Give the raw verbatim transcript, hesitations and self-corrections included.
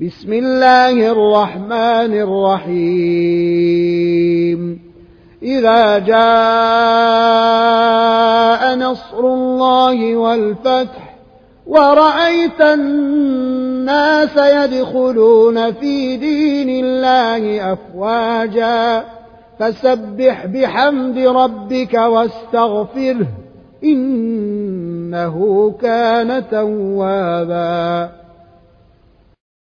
بسم الله الرحمن الرحيم إذا جاء نصر الله والفتح ورأيت الناس يدخلون في دين الله أفواجا فسبح بحمد ربك واستغفره إنه كان توابا.